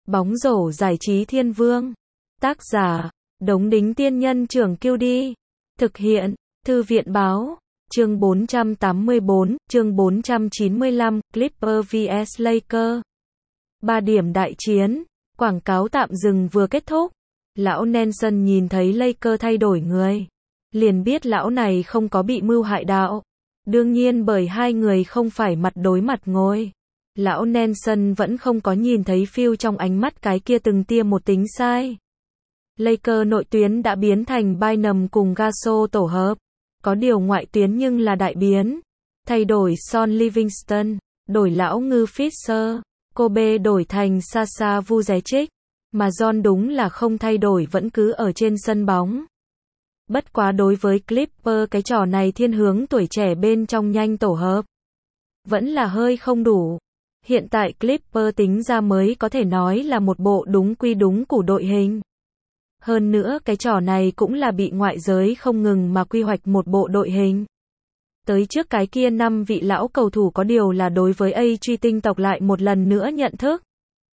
Bóng rổ giải trí thiên vương. Tác giả, Đống Đính Tiên Nhân Trưởng Kiêu Đi. Thực hiện, Thư viện Báo. Chương 484, chương 495, Clippers vs Lakers. 3 điểm đại chiến. Quảng cáo tạm dừng vừa kết thúc. Lão Nelson nhìn thấy Lakers thay đổi người. Liền biết lão này không có bị mưu hại đạo. Đương nhiên bởi hai người không phải mặt đối mặt ngồi. Lão Nelson vẫn không có nhìn thấy Phil trong ánh mắt cái kia từng tia một tính sai. Lakers nội tuyến đã biến thành Bynum cùng Gasol tổ hợp. Có điều ngoại tuyến nhưng là đại biến. Thay đổi Sean Livingston, đổi lão ngư Fisher, Kobe đổi thành Sasha Vujacic. Mà John đúng là không thay đổi vẫn cứ ở trên sân bóng. Bất quá đối với Clippers cái trò này thiên hướng tuổi trẻ bên trong nhanh tổ hợp. Vẫn là hơi không đủ. Hiện tại Clippers tính ra mới có thể nói là một bộ đúng quy đúng củ đội hình. Hơn nữa cái trò này cũng là bị ngoại giới không ngừng mà quy hoạch một bộ đội hình. Tới trước cái kia 5 vị lão cầu thủ có điều là đối với truy tinh tộc lại một lần nữa nhận thức.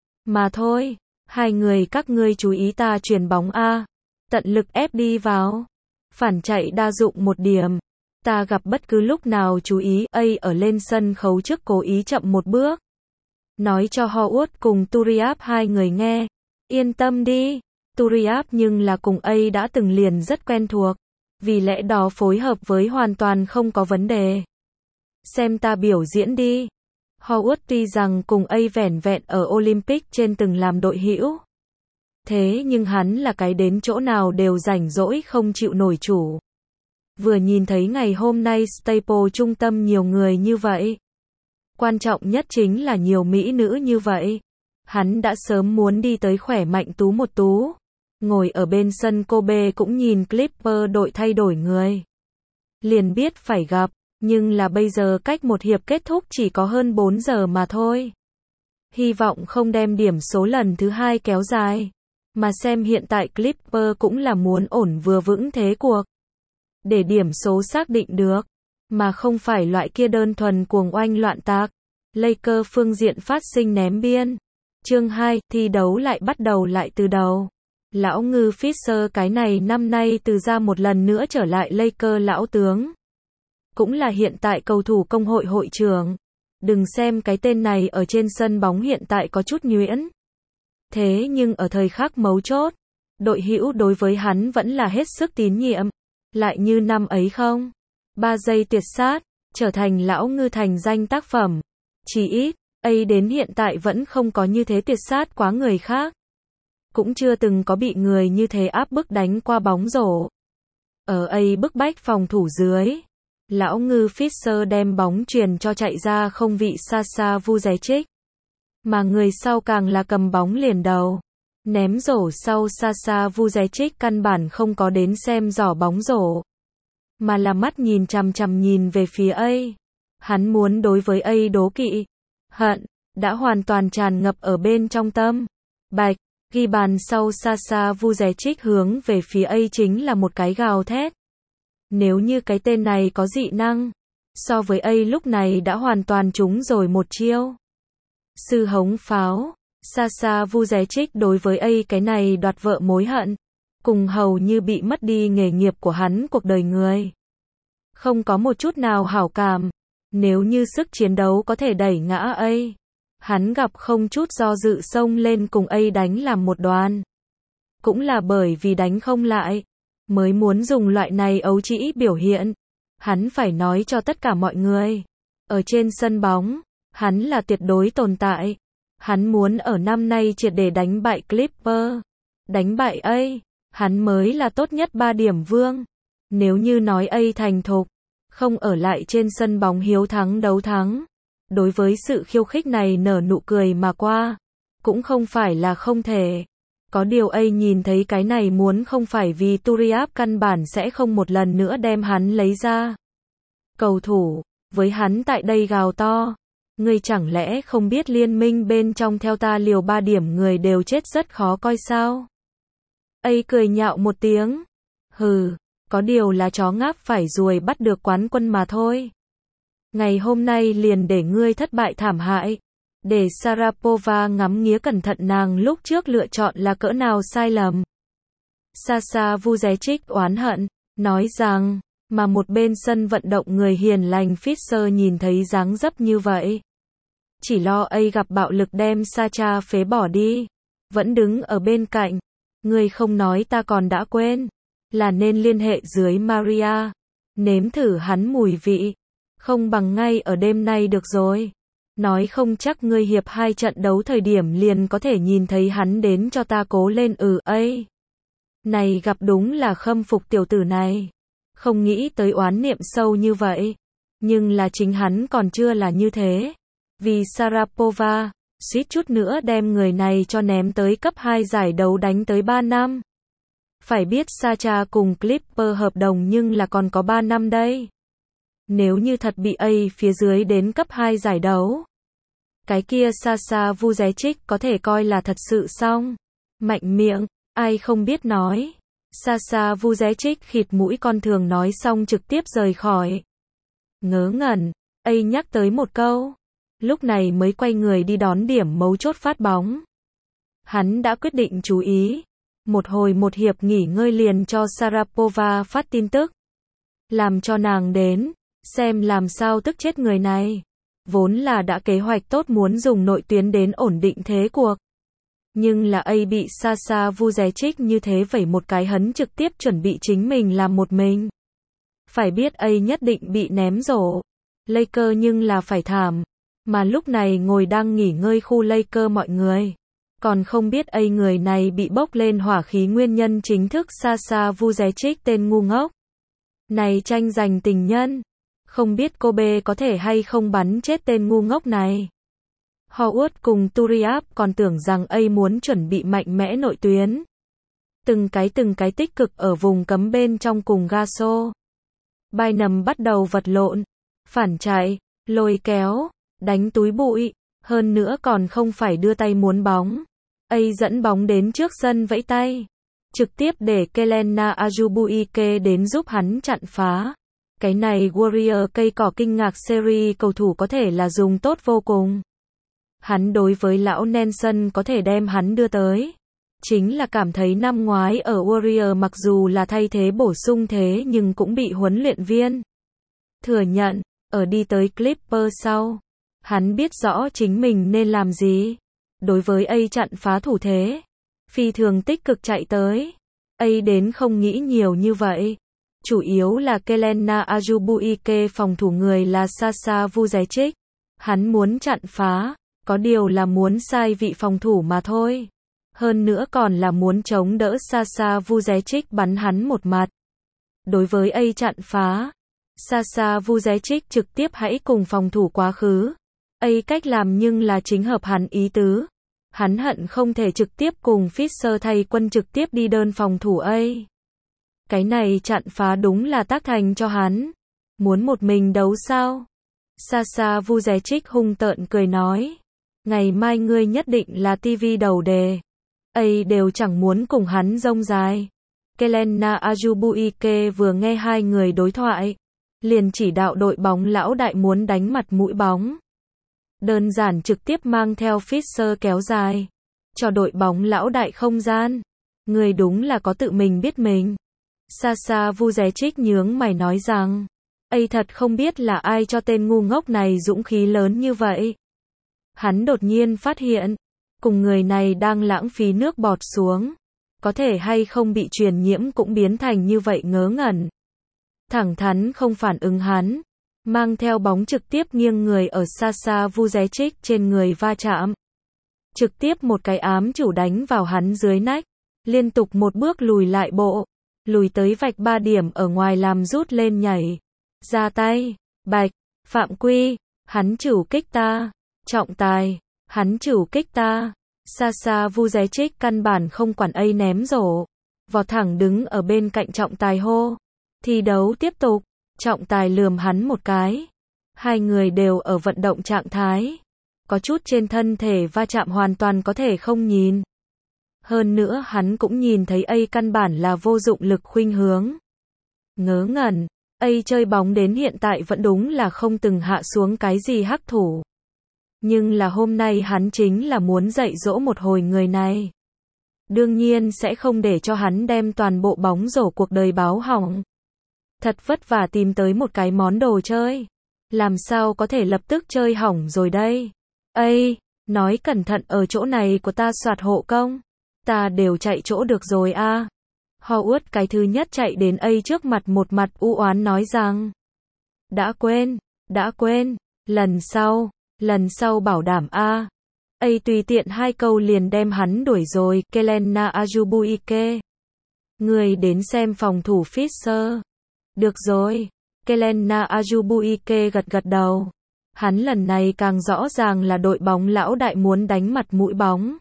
Mà thôi, hai người các ngươi chú ý ta chuyền bóng A. Tận lực ép đi vào. Phản chạy đa dụng một điểm. Ta gặp bất cứ lúc nào chú ý ở lên sân khấu trước cố ý chậm một bước. Nói cho Howard cùng Turiaf hai người nghe. Yên tâm đi. Turiaf nhưng là cùng đã từng liền rất quen thuộc. Vì lẽ đó phối hợp với hoàn toàn không có vấn đề. Xem ta biểu diễn đi. Howard tuy rằng cùng vẻn vẹn ở Olympic trên từng làm đội hữu. Thế nhưng hắn là cái đến chỗ nào đều rảnh rỗi không chịu nổi chủ. Vừa nhìn thấy ngày hôm nay Staples trung tâm nhiều người như vậy. Quan trọng nhất chính là nhiều mỹ nữ như vậy. Hắn đã sớm muốn đi tới khỏe mạnh tú một tú. Ngồi ở bên sân Kobe cũng nhìn Clippers đội thay đổi người. Liền biết phải gặp, nhưng là bây giờ cách một hiệp kết thúc chỉ có hơn 4 giờ mà thôi. Hy vọng không đem điểm số lần thứ 2 kéo dài. Mà xem hiện tại Clippers cũng là muốn ổn vừa vững thế cuộc. Để điểm số xác định được. Mà không phải loại kia đơn thuần cuồng oanh loạn tạc. Lakers phương diện phát sinh ném biên. Chương 2, thi đấu lại bắt đầu lại từ đầu. Lão ngư Fisher cái này năm nay từ ra một lần nữa trở lại Lakers lão tướng. Cũng là hiện tại cầu thủ công hội hội trưởng. Đừng xem cái tên này ở trên sân bóng hiện tại có chút nhuyễn. Thế nhưng ở thời khắc mấu chốt, đội hữu đối với hắn vẫn là hết sức tín nhiệm. Lại như năm ấy không? 3 giây tuyệt sát, trở thành lão ngư thành danh tác phẩm. Chỉ ít, đến hiện tại vẫn không có như thế tuyệt sát quá người khác. Cũng chưa từng có bị người như thế áp bức đánh qua bóng rổ. Ở bức bách phòng thủ dưới. Lão ngư Fisher đem bóng truyền cho chạy ra không vị Sasha Vujacic. Mà người sau càng là cầm bóng liền đầu. Ném rổ sau Sasha Vujacic căn bản không có đến xem giỏ bóng rổ. Mà là mắt nhìn chằm chằm nhìn về phía Hắn muốn đối với đố kỵ. Hận, đã hoàn toàn tràn ngập ở bên trong tâm. Bạch, ghi bàn sau Sasha Vujacic hướng về phía chính là một cái gào thét. Nếu như cái tên này có dị năng, so với lúc này đã hoàn toàn trúng rồi một chiêu. Sư hống pháo, Sasha Vujacic đối với cái này đoạt vợ mối hận, cùng hầu như bị mất đi nghề nghiệp của hắn cuộc đời người. Không có một chút nào hảo cảm, nếu như sức chiến đấu có thể đẩy ngã hắn gặp không chút do dự xông lên cùng đánh làm một đoàn. Cũng là bởi vì đánh không lại, mới muốn dùng loại này ấu trĩ biểu hiện. Hắn phải nói cho tất cả mọi người. Ở trên sân bóng, hắn là tuyệt đối tồn tại. Hắn muốn ở năm nay triệt để đánh bại Clippers. Đánh bại hắn mới là tốt nhất 3 điểm vương. Nếu như nói thành thục, không ở lại trên sân bóng hiếu thắng đấu thắng. Đối với sự khiêu khích này nở nụ cười mà qua. Cũng không phải là không thể. Có điều nhìn thấy cái này muốn không phải vì Turiaf căn bản sẽ không một lần nữa đem hắn lấy ra. Cầu thủ, với hắn tại đây gào to. Ngươi chẳng lẽ không biết liên minh bên trong theo ta liều 3 điểm người đều chết rất khó coi sao? Cười nhạo một tiếng. Hừ, có điều là chó ngáp phải ruồi bắt được quán quân mà thôi. Ngày hôm nay liền để ngươi thất bại thảm hại. để Sharapova ngắm nghía cẩn thận nàng lúc trước lựa chọn là cỡ nào sai lầm. Sasha Vujacic oán hận, nói rằng, mà một bên sân vận động người hiền lành Fischer nhìn thấy dáng dấp như vậy. Chỉ lo ấy gặp bạo lực đem Sacha phế bỏ đi. Vẫn đứng ở bên cạnh. Người không nói ta còn đã quên. Là nên liên hệ dưới Maria. Nếm thử hắn mùi vị. Không bằng ngay ở đêm nay được rồi. Nói không chắc ngươi hiệp 2 trận đấu thời điểm liền có thể nhìn thấy hắn đến cho ta cố lên ấy. Này gặp đúng là khâm phục tiểu tử này. Không nghĩ tới oán niệm sâu như vậy. Nhưng là chính hắn còn chưa là như thế. Vì Sharapova, suýt chút nữa đem người này cho ném tới cấp 2 giải đấu đánh tới 3 năm. Phải biết Sacha cùng Clipper hợp đồng nhưng là còn có 3 năm đây. Nếu như thật bị phía dưới đến cấp 2 giải đấu. Cái kia Sasha Vujacic có thể coi là thật sự xong. Mạnh miệng, ai không biết nói. Sasha Vujacic khịt mũi con thường nói xong trực tiếp rời khỏi. Ngớ ngẩn, nhắc tới một câu. Lúc này mới quay người đi đón điểm mấu chốt phát bóng. Hắn đã quyết định chú ý. Một hiệp nghỉ ngơi liền cho Sharapova phát tin tức. Làm cho nàng đến, xem làm sao tức chết người này. Vốn là đã kế hoạch tốt muốn dùng nội tuyến đến ổn định thế cuộc. Nhưng là bị Sasha Vujacic như thế vẩy một cái hấn trực tiếp chuẩn bị chính mình làm một mình. Phải biết nhất định bị ném rổ. Laker nhưng là phải thảm. Mà lúc này ngồi đang nghỉ ngơi khu Laker mọi người. Còn không biết người này bị bốc lên hỏa khí nguyên nhân chính thức Sasha Vujacic tên ngu ngốc. Này tranh giành tình nhân. Không biết Kobe có thể hay không bắn chết tên ngu ngốc này. Howard cùng Turiaf còn tưởng rằng muốn chuẩn bị mạnh mẽ nội tuyến. Từng cái tích cực ở vùng cấm bên trong cùng Gaso. Bynum bắt đầu vật lộn, phản chạy, lôi kéo, đánh túi bụi, hơn nữa còn không phải đưa tay muốn bóng. Dẫn bóng đến trước sân vẫy tay, trực tiếp để Kelena Azubuike đến giúp hắn chặn phá. Cái này Warrior cây cỏ kinh ngạc series cầu thủ có thể là dùng tốt vô cùng. Hắn đối với lão Nelson có thể đem hắn đưa tới. Chính là cảm thấy năm ngoái ở Warrior mặc dù là thay thế bổ sung thế nhưng cũng bị huấn luyện viên thừa nhận, ở đi tới Clipper sau. Hắn biết rõ chính mình nên làm gì. Đối với chặn phá thủ thế. Phi thường tích cực chạy tới. Đến không nghĩ nhiều như vậy. Chủ yếu là Kelena Azubuike phòng thủ người là Sasha Vujacic. Hắn muốn chặn phá. Có điều là muốn sai vị phòng thủ mà thôi. Hơn nữa còn là muốn chống đỡ Sasha Vujacic bắn hắn một mặt. Đối với chặn phá. Sasha Vujacic trực tiếp hãy cùng phòng thủ quá khứ. Cách làm nhưng là chính hợp hắn ý tứ. Hắn hận không thể trực tiếp cùng Fischer thay quân trực tiếp đi đơn phòng thủ Cái này chặn phá đúng là tác thành cho hắn. Muốn một mình đấu sao? Sasha Vujacic hung tợn cười nói. Ngày mai ngươi nhất định là TV đầu đề. Đều chẳng muốn cùng hắn rông dài. Kelena Azubuike vừa nghe hai người đối thoại. Liền chỉ đạo đội bóng lão đại muốn đánh mặt mũi bóng. Đơn giản trực tiếp mang theo Fischer kéo dài. Cho đội bóng lão đại không gian. Người đúng là có tự mình biết mình. Sasha Vujacic nhướng mày nói rằng. Thật không biết là ai cho tên ngu ngốc này dũng khí lớn như vậy. Hắn đột nhiên phát hiện. Cùng người này đang lãng phí nước bọt xuống. Có thể hay không bị truyền nhiễm cũng biến thành như vậy ngớ ngẩn. Thẳng thắn không phản ứng hắn. Mang theo bóng trực tiếp nghiêng người ở Sasha Vujacic trên người va chạm. Trực tiếp một cái ám chủ đánh vào hắn dưới nách. Liên tục một bước lùi lại bộ. Lùi tới vạch 3 điểm ở ngoài làm rút lên nhảy. Ra tay. Bạch. Phạm quy. Hắn chủ kích ta. Trọng tài. Hắn chủ kích ta. Sasha Vujacic căn bản không quản ném rổ. Vọt thẳng đứng ở bên cạnh trọng tài hô. Thi đấu tiếp tục. Trọng tài lườm hắn một cái. Hai người đều ở vận động trạng thái. Có chút trên thân thể va chạm hoàn toàn có thể không nhìn. Hơn nữa hắn cũng nhìn thấy căn bản là vô dụng lực khuynh hướng. Ngớ ngẩn. Chơi bóng đến hiện tại vẫn đúng là không từng hạ xuống cái gì hắc thủ. Nhưng là hôm nay hắn chính là muốn dạy dỗ một hồi người này. Đương nhiên sẽ không để cho hắn đem toàn bộ bóng rổ cuộc đời báo hỏng. Thật vất vả tìm tới một cái món đồ chơi. Làm sao có thể lập tức chơi hỏng rồi đây? Ây, nói cẩn thận ở chỗ này của ta soạt hộ công. Ta đều chạy chỗ được rồi a. Howard cái thứ nhất chạy đến A trước mặt một mặt u oán nói rằng. Đã quên, lần sau bảo đảm a. A tùy tiện 2 câu liền đem hắn đuổi rồi, Kelena Ajubuike. Người đến xem phòng thủ Fisher. Được rồi, Kelena Ajubuike gật đầu. Hắn lần này càng rõ ràng là đội bóng lão đại muốn đánh mặt mũi bóng.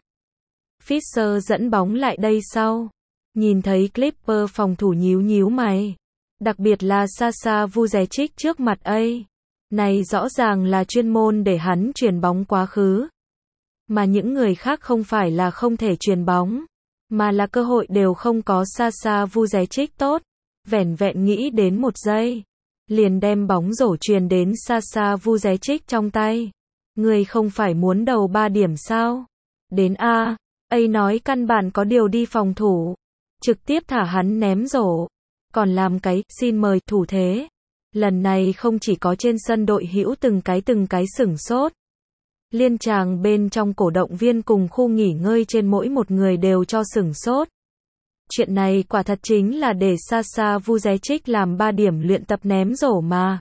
Fisher dẫn bóng lại đây sau. Nhìn thấy Clipper phòng thủ nhíu mày. Đặc biệt là Sasha Vujacic trước mặt A. Này rõ ràng là chuyên môn để hắn chuyền bóng quá khứ. Mà những người khác không phải là không thể chuyền bóng, mà là cơ hội đều không có. Sasha Vujacic tốt. Vẻn vẹn nghĩ đến 1 giây. Liền đem bóng rổ chuyền đến Sasha Vujacic trong tay. Người không phải muốn đầu 3 điểm sao? Đến A. A nói căn bản có điều đi phòng thủ. Trực tiếp thả hắn ném rổ. Còn làm cái, xin mời, thủ thế. Lần này không chỉ có trên sân đội hữu từng cái sửng sốt. Liên tràng bên trong cổ động viên cùng khu nghỉ ngơi trên mỗi một người đều cho sửng sốt. Chuyện này quả thật chính là để Sasha Vujacic làm 3 điểm luyện tập ném rổ mà.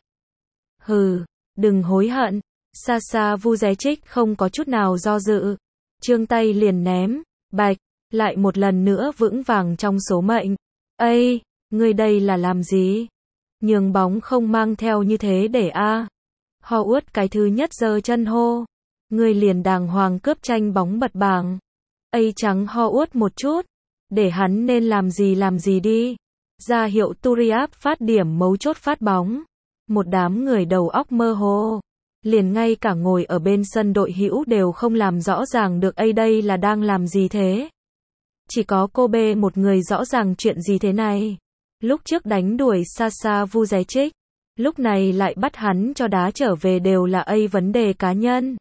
Hừ, đừng hối hận. Sasha Vujacic không có chút nào do dự. Trương tay liền ném, bạch, lại một lần nữa vững vàng trong số mệnh. Ây, ngươi đây là làm gì? Nhường bóng không mang theo như thế để a. Howard cái thứ nhất giơ chân hô. Ngươi liền đàng hoàng cướp tranh bóng bật bảng. A trắng Howard một chút. Để hắn nên làm gì đi. Ra hiệu Turiaf phát điểm mấu chốt phát bóng. Một đám người đầu óc mơ hồ. Liền ngay cả ngồi ở bên sân đội hữu đều không làm rõ ràng được A đây là đang làm gì thế. Chỉ có cô B một người rõ ràng chuyện gì thế này. Lúc trước đánh đuổi Sasha Vujacic, lúc này lại bắt hắn cho đá trở về đều là A vấn đề cá nhân.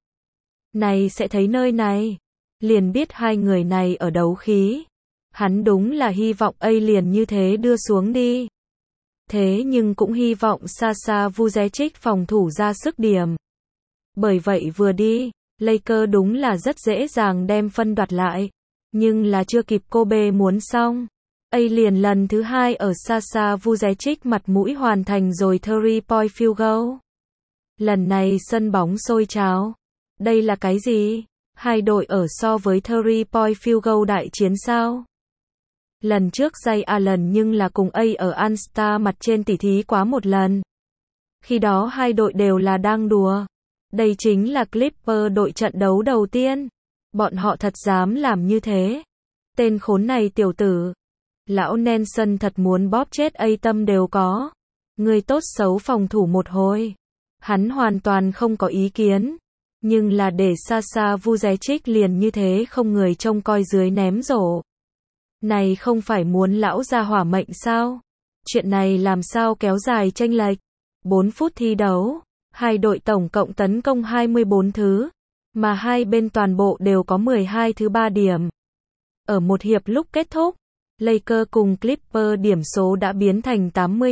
Này sẽ thấy nơi này, liền biết hai người này ở đấu khí. Hắn đúng là hy vọng A liền như thế đưa xuống đi. Thế nhưng cũng hy vọng Sasha Vujacic phòng thủ ra sức điểm. Bởi vậy vừa đi, Lakers đúng là rất dễ dàng đem phân đoạt lại. Nhưng là chưa kịp cô B muốn xong. A liền lần thứ 2 ở Sasha Vujacic mặt mũi hoàn thành rồi 3-point field goal. Lần này sân bóng sôi trào. Đây là cái gì? Hai đội ở so với 3-point field goal đại chiến sao? Lần trước Jay Allen nhưng là cùng A ở All-Star mặt trên tỉ thí quá một lần. Khi đó hai đội đều là đang đùa. Đây chính là Clipper đội trận đấu đầu tiên. Bọn họ thật dám làm như thế. Tên khốn này tiểu tử. Lão Nelson thật muốn bóp chết A tâm đều có. Người tốt xấu phòng thủ một hồi. Hắn hoàn toàn không có ý kiến. Nhưng là để Sasha Vujacic liền như thế không người trông coi dưới ném rổ. Này không phải muốn lão ra hỏa mệnh sao? Chuyện này làm sao kéo dài chênh lệch? 4 phút thi đấu. Hai đội tổng cộng tấn công 24 thứ. Mà hai bên toàn bộ đều có 12 thứ 3 điểm. Ở một hiệp lúc kết thúc, Lakers cùng Clipper điểm số đã biến thành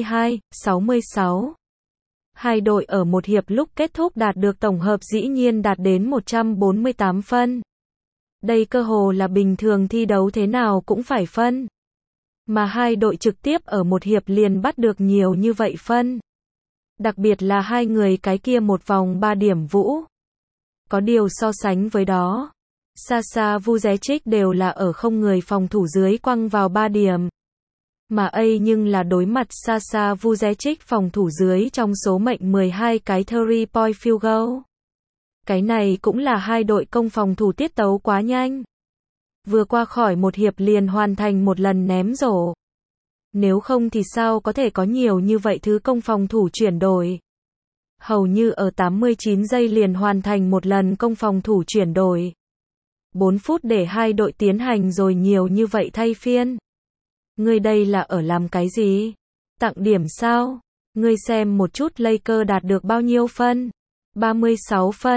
82-66. Hai đội ở một hiệp lúc kết thúc đạt được tổng hợp dĩ nhiên đạt đến 148 phân. Đây cơ hồ là bình thường thi đấu thế nào cũng phải phân. Mà hai đội trực tiếp ở một hiệp liền bắt được nhiều như vậy phân. Đặc biệt là hai người cái kia một vòng 3 điểm vũ. Có điều so sánh với đó, Sasha Vujacic đều là ở không người phòng thủ dưới quăng vào 3 điểm. Mà A nhưng là đối mặt Sasha Vujacic phòng thủ dưới trong số mệnh 12 cái 3-point field goal. Cái này cũng là hai đội công phòng thủ tiết tấu quá nhanh. Vừa qua khỏi một hiệp liền hoàn thành một lần ném rổ. Nếu không thì sao có thể có nhiều như vậy thứ công phòng thủ chuyển đổi. Hầu như ở 89 giây liền hoàn thành một lần công phòng thủ chuyển đổi. 4 phút để hai đội tiến hành rồi nhiều như vậy thay phiên. Ngươi đây là ở làm cái gì? Tặng điểm sao? Ngươi xem một chút Lakers đạt được bao nhiêu phân? 36 phân.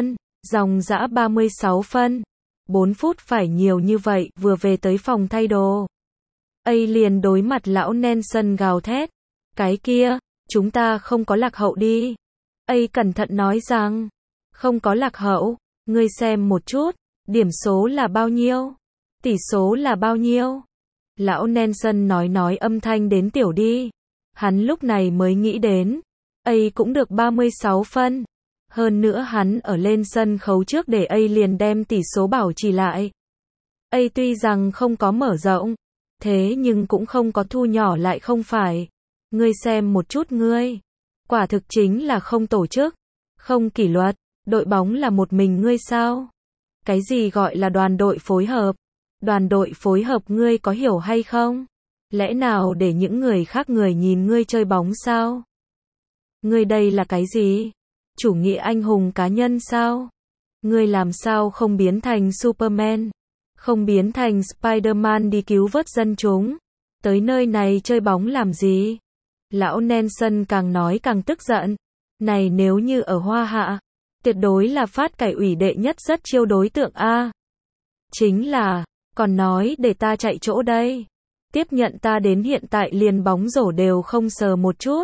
Dòng dã 36 phân. 4 phút phải nhiều như vậy, vừa về tới phòng thay đồ. Liền đối mặt lão Nelson gào thét. Cái kia, chúng ta không có lạc hậu đi. Cẩn thận nói rằng, không có lạc hậu, ngươi xem một chút, điểm số là bao nhiêu? Tỷ số là bao nhiêu? Lão Nelson nói âm thanh đến tiểu đi. Hắn lúc này mới nghĩ đến, cũng được 36 phân. Hơn nữa hắn ở lên sân khấu trước để liền đem tỷ số bảo trì lại. Tuy rằng không có mở rộng, thế nhưng cũng không có thu nhỏ lại không phải. Ngươi xem một chút ngươi. Quả thực chính là không tổ chức, không kỷ luật, đội bóng là một mình ngươi sao? Cái gì gọi là đoàn đội phối hợp? Đoàn đội phối hợp ngươi có hiểu hay không? Lẽ nào để những người khác người nhìn ngươi chơi bóng sao? Ngươi đây là cái gì? Chủ nghĩa anh hùng cá nhân sao? Ngươi làm sao không biến thành Superman? Không biến thành Spider-Man đi cứu vớt dân chúng? Tới nơi này chơi bóng làm gì? Lão Nelson càng nói càng tức giận. Này nếu như ở Hoa Hạ, tuyệt đối là phát cải ủy đệ nhất rất chiêu đối tượng A. Chính là, còn nói để ta chạy chỗ đây. Tiếp nhận ta đến hiện tại liền bóng rổ đều không sờ một chút.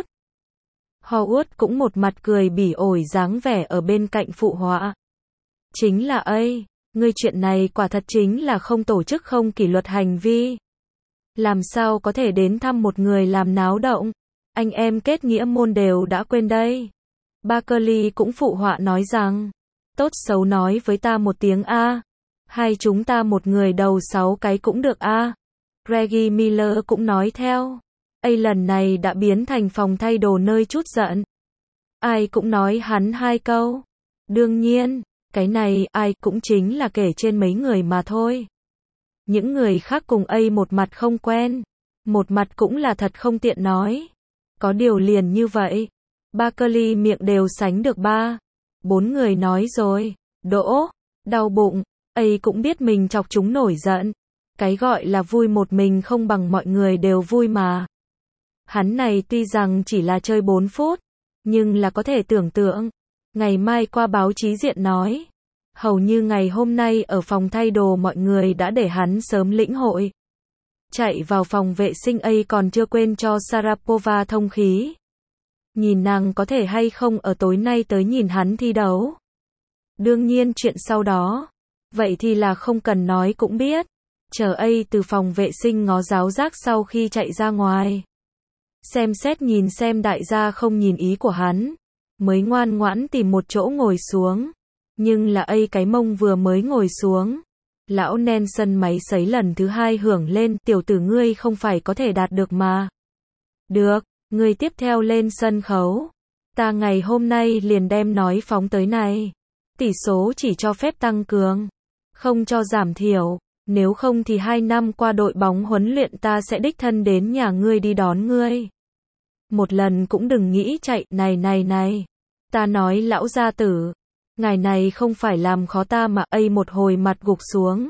Howard cũng một mặt cười bỉ ổi dáng vẻ ở bên cạnh phụ họa. Chính là ngươi chuyện này quả thật chính là không tổ chức không kỷ luật hành vi. Làm sao có thể đến thăm một người làm náo động? Anh em kết nghĩa môn đều đã quên đây. Barkley cũng phụ họa nói rằng, tốt xấu nói với ta một tiếng A. Hay chúng ta một người đầu 6 cái cũng được A. Reggie Miller cũng nói theo. Lần này đã biến thành phòng thay đồ nơi chút giận. Ai cũng nói hắn 2 câu. Đương nhiên, cái này ai cũng chính là kể trên mấy người mà thôi. Những người khác cùng một mặt không quen, một mặt cũng là thật không tiện nói. Có điều liền như vậy, Barkley miệng đều sánh được 3, 4 người nói rồi, đỗ, đau bụng, cũng biết mình chọc chúng nổi giận. Cái gọi là vui một mình không bằng mọi người đều vui mà. Hắn này tuy rằng chỉ là chơi 4 phút, nhưng là có thể tưởng tượng, ngày mai qua báo chí diện nói, hầu như ngày hôm nay ở phòng thay đồ mọi người đã để hắn sớm lĩnh hội. Chạy vào phòng vệ sinh còn chưa quên cho Sharapova thông khí. Nhìn nàng có thể hay không ở tối nay tới nhìn hắn thi đấu. Đương nhiên chuyện sau đó, vậy thì là không cần nói cũng biết. Chờ từ phòng vệ sinh ngó giáo giác sau khi chạy ra ngoài. Xem xét nhìn xem đại gia không nhìn ý của hắn. Mới ngoan ngoãn tìm một chỗ ngồi xuống. Nhưng là cái mông vừa mới ngồi xuống. Lão Nelson máy sấy lần thứ 2 hưởng lên, tiểu tử ngươi không phải có thể đạt được mà. Được, ngươi tiếp theo lên sân khấu. Ta ngày hôm nay liền đem nói phóng tới này. Tỷ số chỉ cho phép tăng cường, không cho giảm thiểu. Nếu không thì 2 năm qua đội bóng huấn luyện ta sẽ đích thân đến nhà ngươi đi đón ngươi. Một lần cũng đừng nghĩ chạy, này. Ta nói lão gia tử, ngài này không phải làm khó ta mà một hồi mặt gục xuống.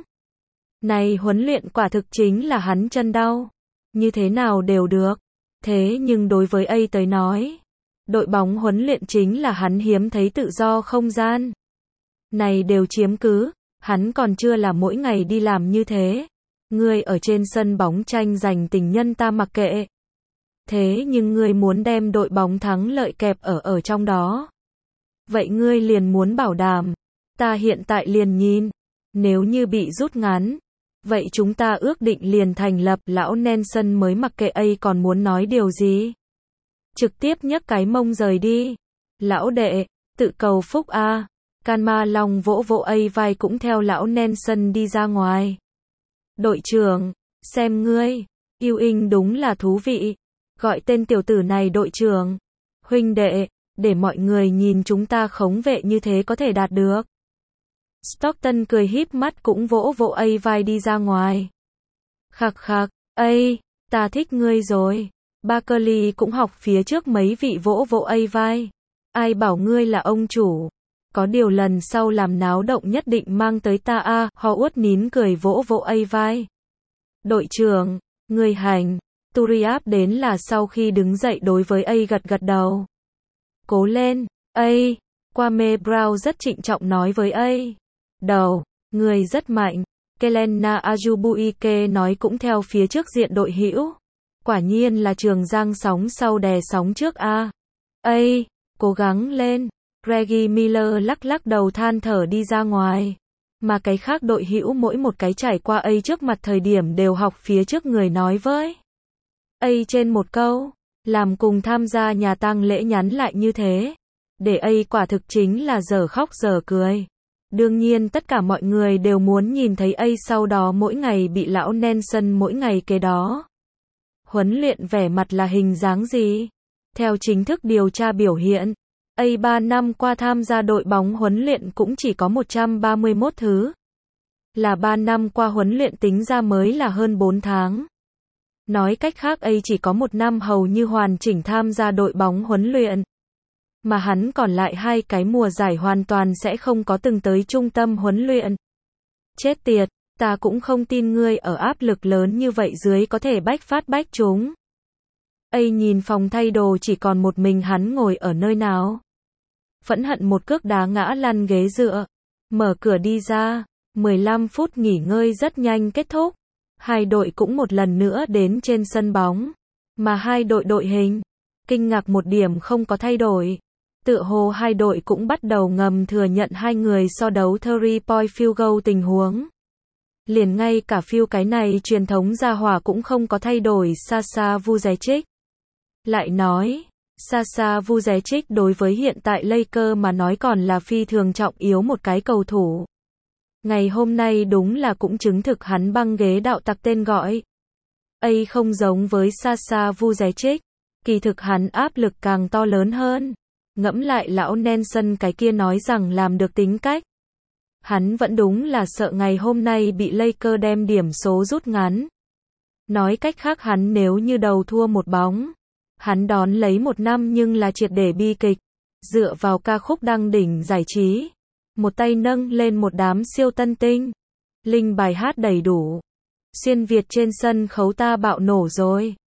Này huấn luyện quả thực chính là hắn chân đau. Như thế nào đều được. Thế nhưng đối với tới nói, đội bóng huấn luyện chính là hắn hiếm thấy tự do không gian. Này đều chiếm cứ. Hắn còn chưa là mỗi ngày đi làm như thế. Ngươi ở trên sân bóng tranh giành tình nhân ta mặc kệ. Thế nhưng ngươi muốn đem đội bóng thắng lợi kẹp ở trong đó. Vậy ngươi liền muốn bảo đảm. Ta hiện tại liền nhìn. Nếu như bị rút ngắn. Vậy chúng ta ước định liền thành lập. Lão Nelson mới mặc kệ còn muốn nói điều gì. Trực tiếp nhấc cái mông rời đi. Lão đệ, tự cầu phúc a. Canma Long vỗ vai cũng theo lão Nelson đi ra ngoài. Đội trưởng, xem ngươi, Ewing đúng là thú vị. Gọi tên tiểu tử này đội trưởng. Huynh đệ, để mọi người nhìn chúng ta khống vệ như thế có thể đạt được. Stockton cười híp mắt cũng vỗ vai đi ra ngoài. Khặc, ta thích ngươi rồi. Barkley cũng học phía trước mấy vị vỗ vai. Ai bảo ngươi là ông chủ. Có điều lần sau làm náo động nhất định mang tới ta a. Howard nín cười vỗ vai. Đội trưởng, người hành. Turiaf đến là sau khi đứng dậy đối với gật đầu. Cố lên, Kwame Brown rất trịnh trọng nói với A. Đầu, người rất mạnh. Kelena Ajubuike nói cũng theo phía trước diện đội hữu. Quả nhiên là Trường Giang sóng sau đè sóng trước a. Cố gắng lên. Reggie Miller lắc lắc đầu than thở đi ra ngoài. Mà cái khác đội hữu mỗi một cái trải qua A trước mặt thời điểm đều học phía trước người nói với A trên một câu. Làm cùng tham gia nhà tang lễ nhắn lại như thế. Để A quả thực chính là giờ khóc giờ cười. Đương nhiên tất cả mọi người đều muốn nhìn thấy A sau đó mỗi ngày bị lão Nelson mỗi ngày kế đó. Huấn luyện vẻ mặt là hình dáng gì? Theo chính thức điều tra biểu hiện, A 3 năm qua tham gia đội bóng huấn luyện cũng chỉ có 131 thứ. Là 3 năm qua huấn luyện tính ra mới là hơn 4 tháng. Nói cách khác A chỉ có 1 năm hầu như hoàn chỉnh tham gia đội bóng huấn luyện. Mà hắn còn lại 2 cái mùa giải hoàn toàn sẽ không có từng tới trung tâm huấn luyện. Chết tiệt, ta cũng không tin ngươi ở áp lực lớn như vậy dưới có thể bách phát bách trúng. A nhìn phòng thay đồ chỉ còn một mình hắn ngồi ở nơi nào. Phẫn hận một cước đá ngã lăn ghế dựa. Mở cửa đi ra. 15 phút nghỉ ngơi rất nhanh kết thúc. Hai đội cũng một lần nữa đến trên sân bóng. Mà hai đội hình. Kinh ngạc một điểm không có thay đổi. Tựa hồ hai đội cũng bắt đầu ngầm thừa nhận hai người so đấu 3-point field goal tình huống. Liền ngay cả field cái này truyền thống gia hỏa cũng không có thay đổi. Sasha Vujacic lại nói, Sasha Vujacic đối với hiện tại Lakers mà nói còn là phi thường trọng yếu một cái cầu thủ. Ngày hôm nay đúng là cũng chứng thực hắn băng ghế đạo tặc tên gọi. A không giống với Sasha Vujacic, kỳ thực hắn áp lực càng to lớn hơn. Ngẫm lại lão Nelson cái kia nói rằng làm được tính cách. Hắn vẫn đúng là sợ ngày hôm nay bị Lakers đem điểm số rút ngắn. Nói cách khác hắn nếu như đầu thua một bóng, hắn đón lấy 1 năm nhưng là triệt để bi kịch. Dựa vào ca khúc đăng đỉnh giải trí, một tay nâng lên một đám siêu tân tinh. Linh bài hát đầy đủ. Xuyên Việt trên sân khấu ta bạo nổ rồi.